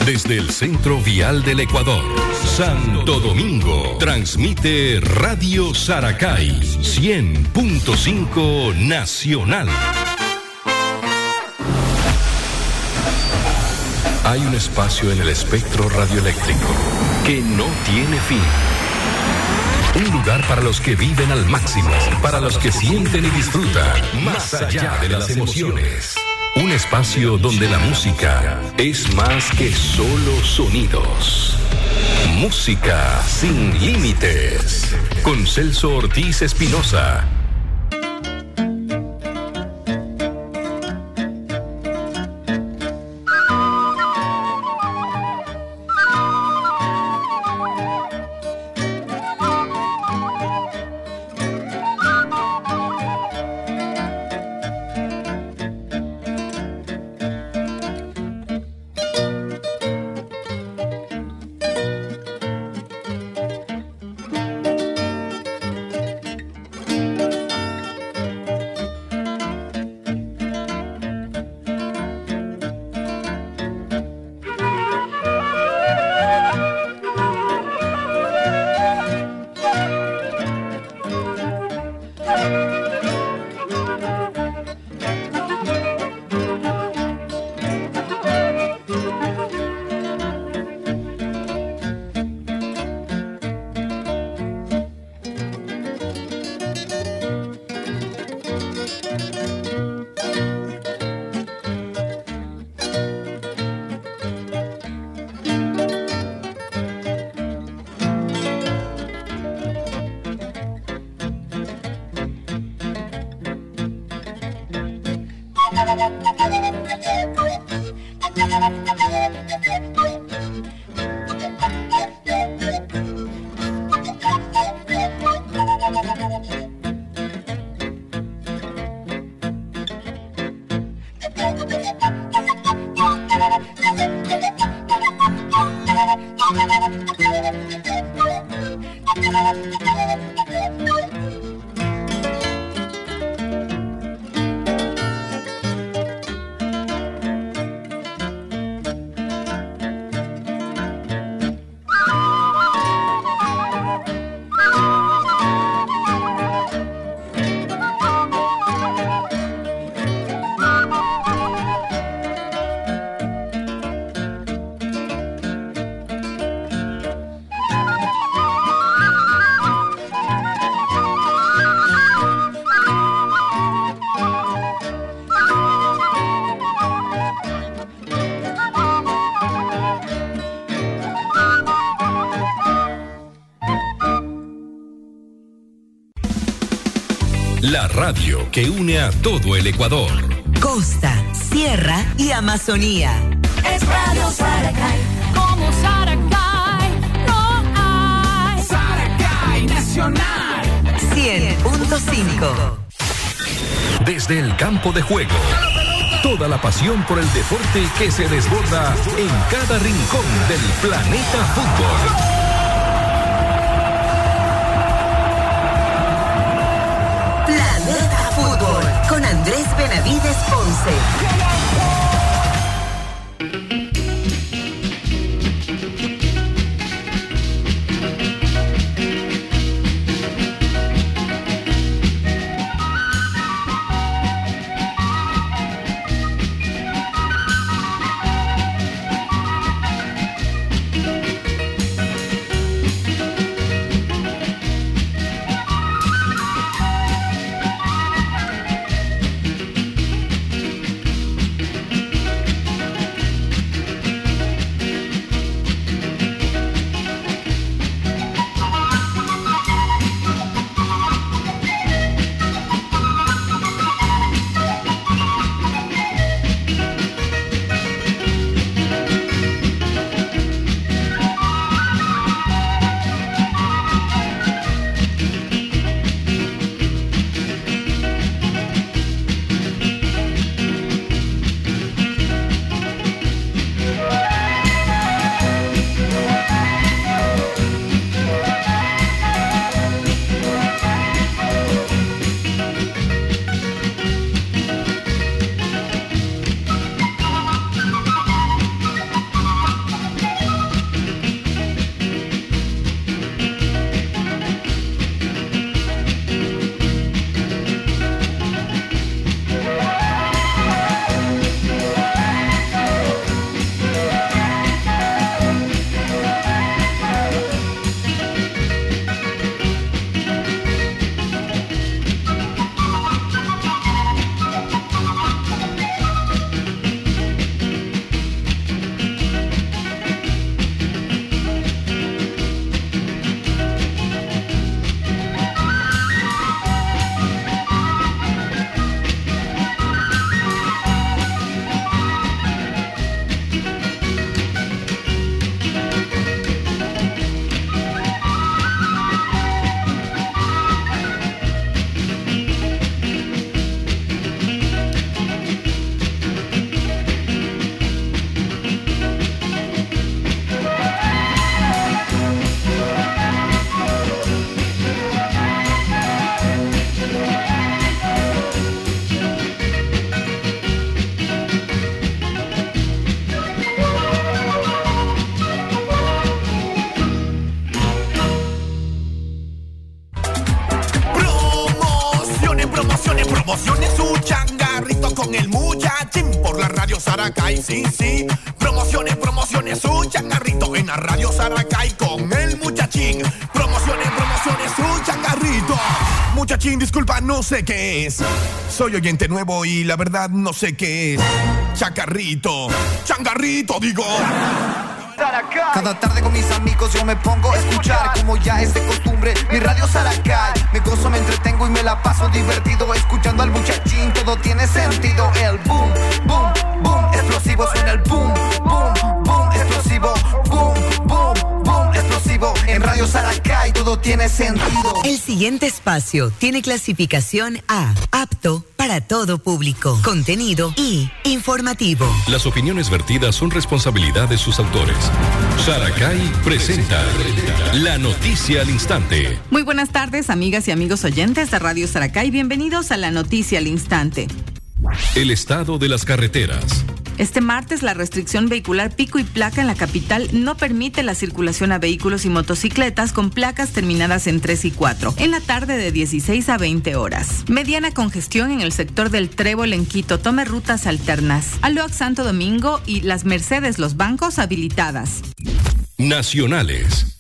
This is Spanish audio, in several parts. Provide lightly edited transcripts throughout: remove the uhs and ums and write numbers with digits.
Desde el Centro Vial del Ecuador, Santo Domingo, transmite Radio Saracay 100.5 Nacional. Hay un espacio en el espectro radioeléctrico que no tiene fin. Un lugar para los que viven al máximo, para los que sienten y disfrutan, más allá de las emociones. Un espacio donde la música es más que solo sonidos. Música sin límites. Con Celso Ortiz Espinosa. La radio que une a todo el Ecuador. Costa, sierra y Amazonía. Es Radio Saracay. Como Saracay no hay. Saracay Nacional 100.5. Desde el campo de juego. Toda la pasión por el deporte que se desborda en cada rincón del planeta fútbol. Planeta Fútbol con Andrés Benavides Ponce. Saracay, sí, sí. Promociones, un changarrito en la radio Saracay con el muchachín. Promociones, un changarrito. Muchachín, disculpa, no sé qué es. Soy oyente nuevo y la verdad no sé qué es. Changarrito, digo. Cada tarde con mis amigos yo me pongo a escuchar, como ya es de costumbre, mi radio Saracay. Me gozo, me entretengo y me la paso divertido, escuchando al muchachín, todo tiene sentido. El boom, boom, boom, explosivo, suena el boom, boom, boom, explosivo, boom, boom, boom, explosivo. En radio Saracay todo tiene sentido. El siguiente espacio tiene clasificación A, apto para todo público, contenido y informativo. Las opiniones vertidas son responsabilidad de sus autores. Saracay presenta la noticia al instante. Muy buenas tardes, amigas y amigos oyentes de Radio Saracay. Bienvenidos a la noticia al instante. El estado de las carreteras. Este martes, la restricción vehicular pico y placa en la capital no permite la circulación a vehículos y motocicletas con placas terminadas en 3 y 4, en la tarde de 16 a 20 horas. Mediana congestión en el sector del Trébol en Quito. Tome rutas alternas. Aloac Santo Domingo y Las Mercedes, los bancos habilitadas. Nacionales.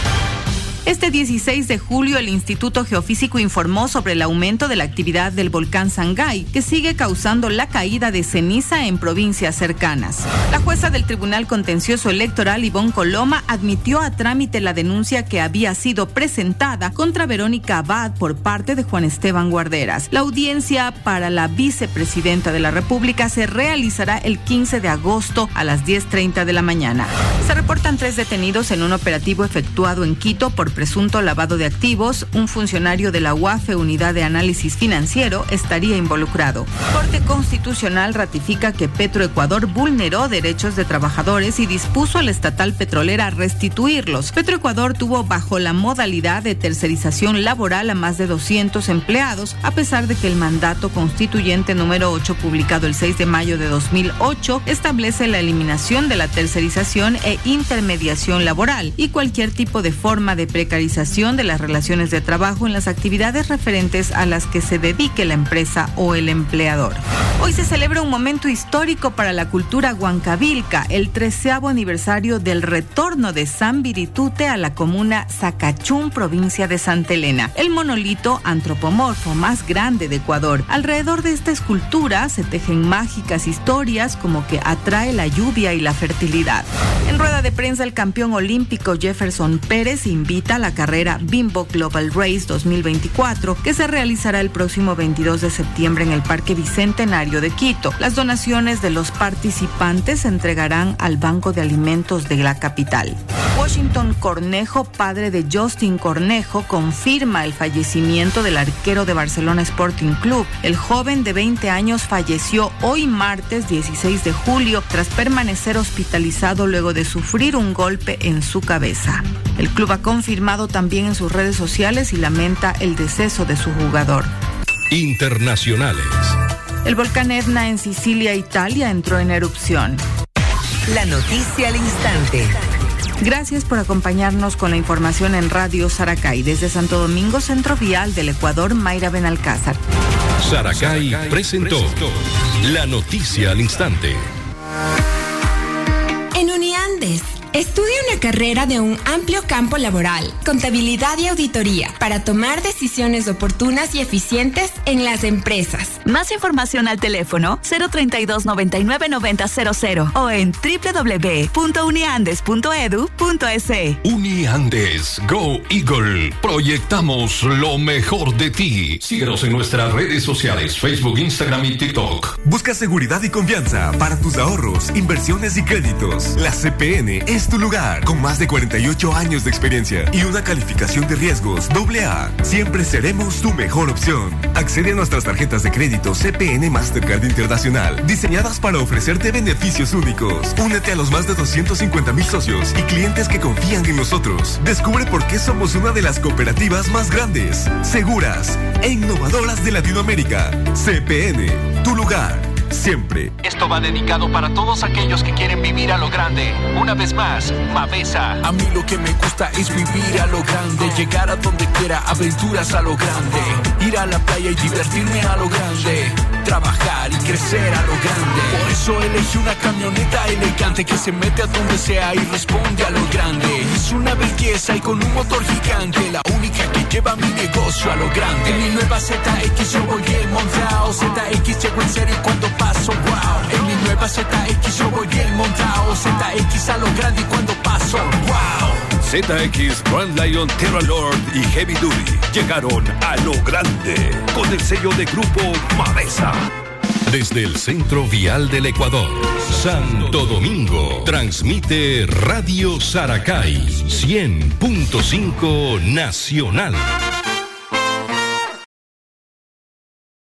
Este 16 de julio, el Instituto Geofísico informó sobre el aumento de la actividad del volcán Sangay, que sigue causando la caída de ceniza en provincias cercanas. La jueza del Tribunal Contencioso Electoral, Ivonne Coloma, admitió a trámite la denuncia que había sido presentada contra Verónica Abad por parte de Juan Esteban Guarderas. La audiencia para la vicepresidenta de la República se realizará el 15 de agosto a las 10:30 de la mañana. Se reportan 3 detenidos en un operativo efectuado en Quito por presunto lavado de activos. Un funcionario de la UAFE, Unidad de Análisis Financiero, estaría involucrado. Corte Constitucional ratifica que Petroecuador vulneró derechos de trabajadores y dispuso a la estatal petrolera restituirlos. Petroecuador tuvo bajo la modalidad de tercerización laboral a más de 200 empleados, a pesar de que el mandato constituyente número 8, publicado el 6 de mayo de 2008, establece la eliminación de la tercerización e intermediación laboral y cualquier tipo de forma de precarización de las relaciones de trabajo en las actividades referentes a las que se dedique la empresa o el empleador. Hoy se celebra un momento histórico para la cultura huancavilca, el 13º aniversario del retorno de San Viritute a la comuna Zacachún, provincia de Santa Elena, el monolito antropomorfo más grande de Ecuador. Alrededor de esta escultura se tejen mágicas historias como que atrae la lluvia y la fertilidad. En rueda de prensa, el campeón olímpico Jefferson Pérez invita a la carrera Bimbo Global Race 2024, que se realizará el próximo 22 de septiembre en el Parque Bicentenario de Quito. Las donaciones de los participantes se entregarán al Banco de Alimentos de la capital. Washington Cornejo, padre de Justin Cornejo, confirma el fallecimiento del arquero de Barcelona Sporting Club. El joven de 20 años falleció hoy martes 16 de julio tras permanecer hospitalizado luego de sufrir un golpe en su cabeza. El club ha confirmado también en sus redes sociales y lamenta el deceso de su jugador. Internacionales. El volcán Etna en Sicilia, Italia, entró en erupción. La noticia al instante. Gracias por acompañarnos con la información en Radio Saracay. Desde Santo Domingo, Centro Vial del Ecuador, Mayra Benalcázar. Saracay presentó la noticia al instante. En Uniandes, estudia una carrera de un amplio campo laboral, contabilidad y auditoría, para tomar decisiones oportunas y eficientes en las empresas. Más información al teléfono 032-999000 o en www.uniandes.edu.es. Uniandes, Go Eagle. Proyectamos lo mejor de ti. Síguenos en nuestras redes sociales, Facebook, Instagram y TikTok. Busca seguridad y confianza para tus ahorros, inversiones y créditos. La CPN es tu lugar, con más de 48 años de experiencia y una calificación de riesgos AA. Siempre seremos tu mejor opción. Accede a nuestras tarjetas de crédito CPN Mastercard Internacional, diseñadas para ofrecerte beneficios únicos. Únete a los más de 250,000 socios y clientes que confían en nosotros. Descubre por qué somos una de las cooperativas más grandes, seguras e innovadoras de Latinoamérica. CPN, tu lugar. siempre. Esto va dedicado para todos aquellos que quieren vivir a lo grande. Una vez más, Mavesa. A mí lo que me gusta es vivir a lo grande, llegar a donde quiera, aventuras a lo grande, ir a la playa y divertirme a lo grande, trabajar y crecer a lo grande. Por eso elegí una camioneta elegante que se mete a donde sea y responde a lo grande. Es una belleza y con un motor gigante, la única que lleva mi negocio a lo grande. En mi nueva ZX yo voy bien montado, ZX llego en serio cuando paso, wow. En mi nueva ZX yo voy bien montado, ZX a lo grande y cuando paso, wow. ZX, Grand Lion, Terra Lord y Heavy Duty llegaron a lo grande con el sello de Grupo Mavesa. Desde el centro vial del Ecuador, Santo Domingo, transmite Radio Saracay 100.5 Nacional.